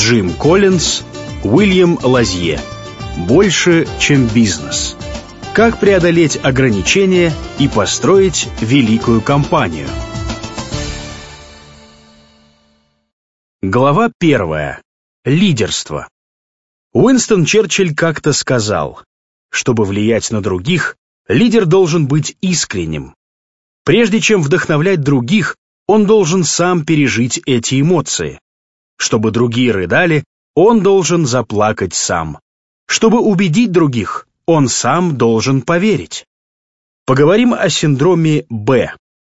Джим Коллинз, Уильям Лазье. Больше, чем бизнес. Как преодолеть ограничения и построить великую компанию. Глава 1. Лидерство. Уинстон Черчилль как-то сказал: чтобы влиять на других, лидер должен быть искренним. Прежде чем вдохновлять других, он должен сам пережить эти эмоции. Чтобы другие рыдали, он должен заплакать сам. Чтобы убедить других, он сам должен поверить. Поговорим о синдроме Б.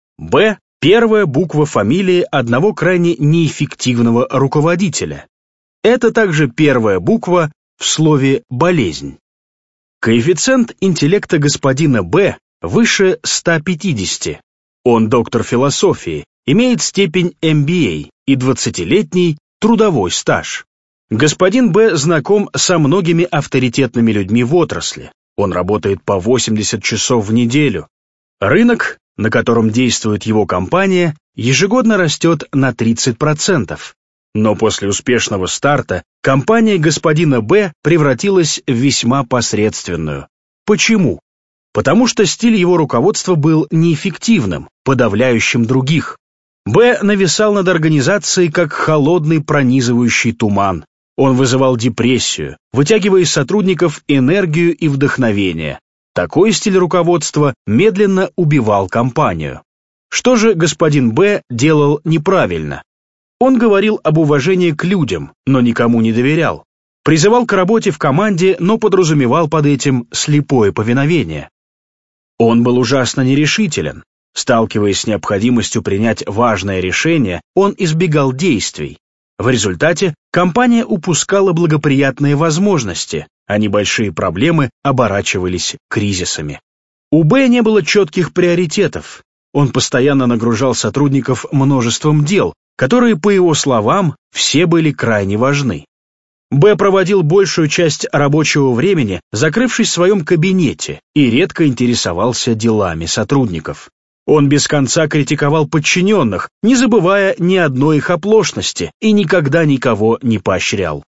Б – первая буква фамилии одного крайне неэффективного руководителя. Это также первая буква в слове «болезнь». Коэффициент интеллекта господина Б выше 150. Он доктор философии, имеет степень MBA и 20-летний трудовой стаж. Господин Б знаком со многими авторитетными людьми в отрасли. Он работает по 80 часов в неделю. Рынок, на котором действует его компания, ежегодно растет на 30%. Но после успешного старта компания господина Б превратилась в весьма посредственную. Почему? Потому что стиль его руководства был неэффективным, подавляющим других. Б нависал над организацией как холодный пронизывающий туман. Он вызывал депрессию, вытягивая из сотрудников энергию и вдохновение. Такой стиль руководства медленно убивал компанию. Что же господин Б делал неправильно? Он говорил об уважении к людям, но никому не доверял. Призывал к работе в команде, но подразумевал под этим слепое повиновение. Он был ужасно нерешителен. Сталкиваясь с необходимостью принять важное решение, он избегал действий. В результате компания упускала благоприятные возможности, а небольшие проблемы оборачивались кризисами. У Б не было четких приоритетов. Он постоянно нагружал сотрудников множеством дел, которые, по его словам, все были крайне важны. Б проводил большую часть рабочего времени, закрывшись в своем кабинете, и редко интересовался делами сотрудников. Он без конца критиковал подчиненных, не забывая ни одной их оплошности, и никогда никого не поощрял.